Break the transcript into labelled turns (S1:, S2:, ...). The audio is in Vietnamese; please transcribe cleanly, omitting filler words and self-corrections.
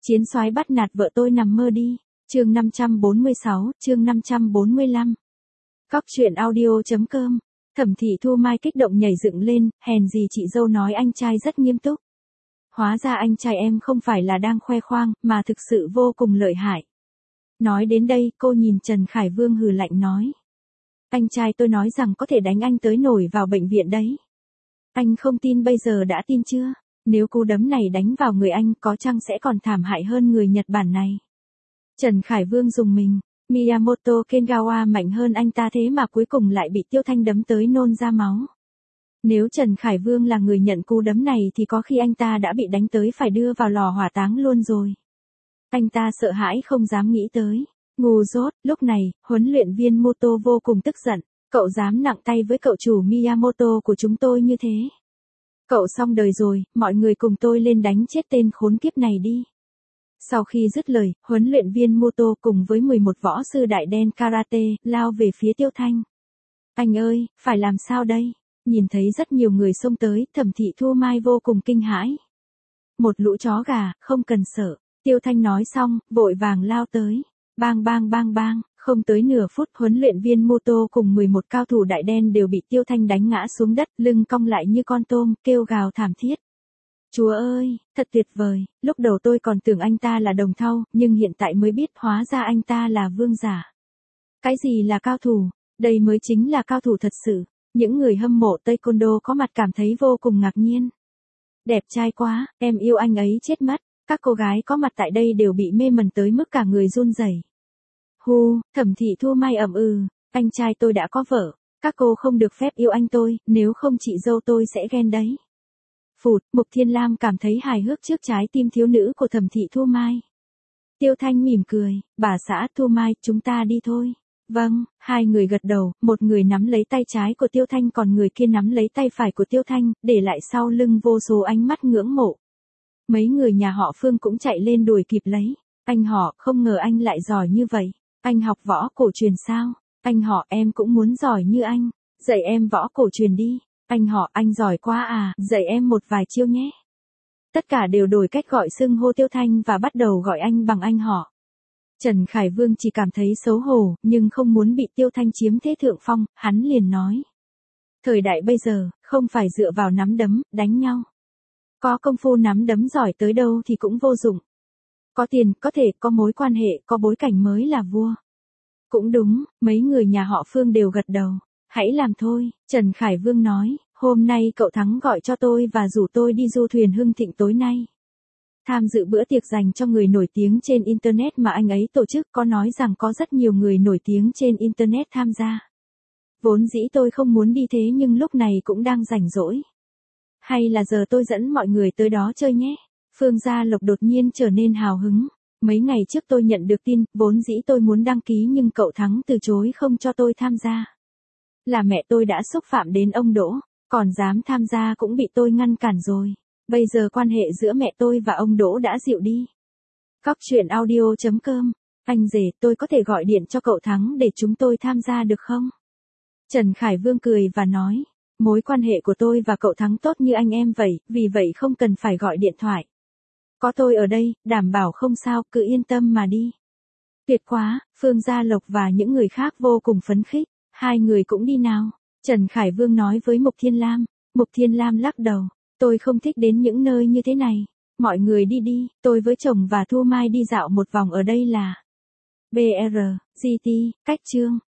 S1: Chiến soái bắt nạt vợ tôi nằm mơ đi. Chương 546, chương 545. Cóc truyện audio.com. Thẩm Thị Thu Mai kích động nhảy dựng lên, hèn gì chị dâu nói anh trai rất nghiêm túc. Hóa ra anh trai em không phải là đang khoe khoang, mà thực sự vô cùng lợi hại. Nói đến đây, cô nhìn Trần Khải Vương hừ lạnh nói. Anh trai tôi nói rằng có thể đánh anh tới nổi vào bệnh viện đấy. Anh không tin bây giờ đã tin chưa? Nếu cú đấm này đánh vào người anh có chăng sẽ còn thảm hại hơn người Nhật Bản này. Trần Khải Vương dùng mình, Miyamoto Kengawa mạnh hơn anh ta thế mà cuối cùng lại bị Tiêu Thanh đấm tới nôn ra máu. Nếu Trần Khải Vương là người nhận cú đấm này thì có khi anh ta đã bị đánh tới phải đưa vào lò hỏa táng luôn rồi. Anh ta sợ hãi không dám nghĩ tới. Ngu dốt, lúc này, huấn luyện viên Moto vô cùng tức giận. Cậu dám nặng tay với cậu chủ Miyamoto của chúng tôi như thế. Cậu xong đời rồi, mọi người cùng tôi lên đánh chết tên khốn kiếp này đi. Sau khi dứt lời, huấn luyện viên Moto cùng với 11 võ sư đại đen karate, lao về phía Tiêu Thanh. Anh ơi, phải làm sao đây? Nhìn thấy rất nhiều người xông tới, Thẩm Thị Thu Mai vô cùng kinh hãi. Một lũ chó gà, không cần sợ. Tiêu Thanh nói xong, vội vàng lao tới. Bang bang bang bang, không tới nửa phút huấn luyện viên Moto cùng 11 cao thủ đại đen đều bị Tiêu Thanh đánh ngã xuống đất, lưng cong lại như con tôm, kêu gào thảm thiết. Chúa ơi, thật tuyệt vời, lúc đầu tôi còn tưởng anh ta là đồng thau, nhưng hiện tại mới biết hóa ra anh ta là vương giả. Cái gì là cao thủ? Đây mới chính là cao thủ thật sự. Những người hâm mộ Taekwondo có mặt cảm thấy vô cùng ngạc nhiên. Đẹp trai quá, em yêu anh ấy chết mất. Các cô gái có mặt tại đây đều bị mê mẩn tới mức cả người run rẩy. Hu, Thẩm Thị Thu Mai ậm anh trai tôi đã có vợ, các cô không được phép yêu anh tôi, nếu không chị dâu tôi sẽ ghen đấy. Phụt, Mục Thiên Lam cảm thấy hài hước trước trái tim thiếu nữ của Thẩm Thị Thu Mai. Tiêu Thanh mỉm cười, bà xã Thu Mai, chúng ta đi thôi. Vâng, hai người gật đầu, một người nắm lấy tay trái của Tiêu Thanh còn người kia nắm lấy tay phải của Tiêu Thanh, để lại sau lưng vô số ánh mắt ngưỡng mộ. Mấy người nhà họ Phương cũng chạy lên đuổi kịp lấy. Anh họ, không ngờ anh lại giỏi như vậy. Anh học võ cổ truyền sao? Anh họ, em cũng muốn giỏi như anh. Dạy em võ cổ truyền đi. Anh họ, anh giỏi quá à, dạy em một vài chiêu nhé. Tất cả đều đổi cách gọi xưng hô Tiêu Thanh và bắt đầu gọi anh bằng anh họ. Trần Khải Vương chỉ cảm thấy xấu hổ, nhưng không muốn bị Tiêu Thanh chiếm thế thượng phong, hắn liền nói. Thời đại bây giờ, không phải dựa vào nắm đấm, đánh nhau. Có công phu nắm đấm giỏi tới đâu thì cũng vô dụng. Có tiền, có thể, có mối quan hệ, có bối cảnh mới là vua. Cũng đúng, mấy người nhà họ Phương đều gật đầu. Hãy làm thôi, Trần Khải Vương nói, hôm nay cậu Thắng gọi cho tôi và rủ tôi đi du thuyền Hưng Thịnh tối nay. Tham dự bữa tiệc dành cho người nổi tiếng trên Internet mà anh ấy tổ chức, có nói rằng có rất nhiều người nổi tiếng trên Internet tham gia. Vốn dĩ tôi không muốn đi thế nhưng lúc này cũng đang rảnh rỗi. Hay là giờ tôi dẫn mọi người tới đó chơi nhé. Phương Gia Lộc đột nhiên trở nên hào hứng. Mấy ngày trước tôi nhận được tin, vốn dĩ tôi muốn đăng ký nhưng cậu Thắng từ chối không cho tôi tham gia. Là mẹ tôi đã xúc phạm đến ông Đỗ, còn dám tham gia cũng bị tôi ngăn cản rồi. Bây giờ quan hệ giữa mẹ tôi và ông Đỗ đã dịu đi. Cóc truyện audio.com. Anh rể, tôi có thể gọi điện cho cậu Thắng để chúng tôi tham gia được không? Trần Khải Vương cười và nói. Mối quan hệ của tôi và cậu Thắng tốt như anh em vậy, vì vậy không cần phải gọi điện thoại. Có tôi ở đây, đảm bảo không sao, cứ yên tâm mà đi. Tuyệt quá, Phương Gia Lộc và những người khác vô cùng phấn khích. Hai người cũng đi nào. Trần Khải Vương nói với Mục Thiên Lam. Mục Thiên Lam lắc đầu. Tôi không thích đến những nơi như thế này. Mọi người đi đi, tôi với chồng và Thu Mai đi dạo một vòng ở đây là BR, GT, cách chương.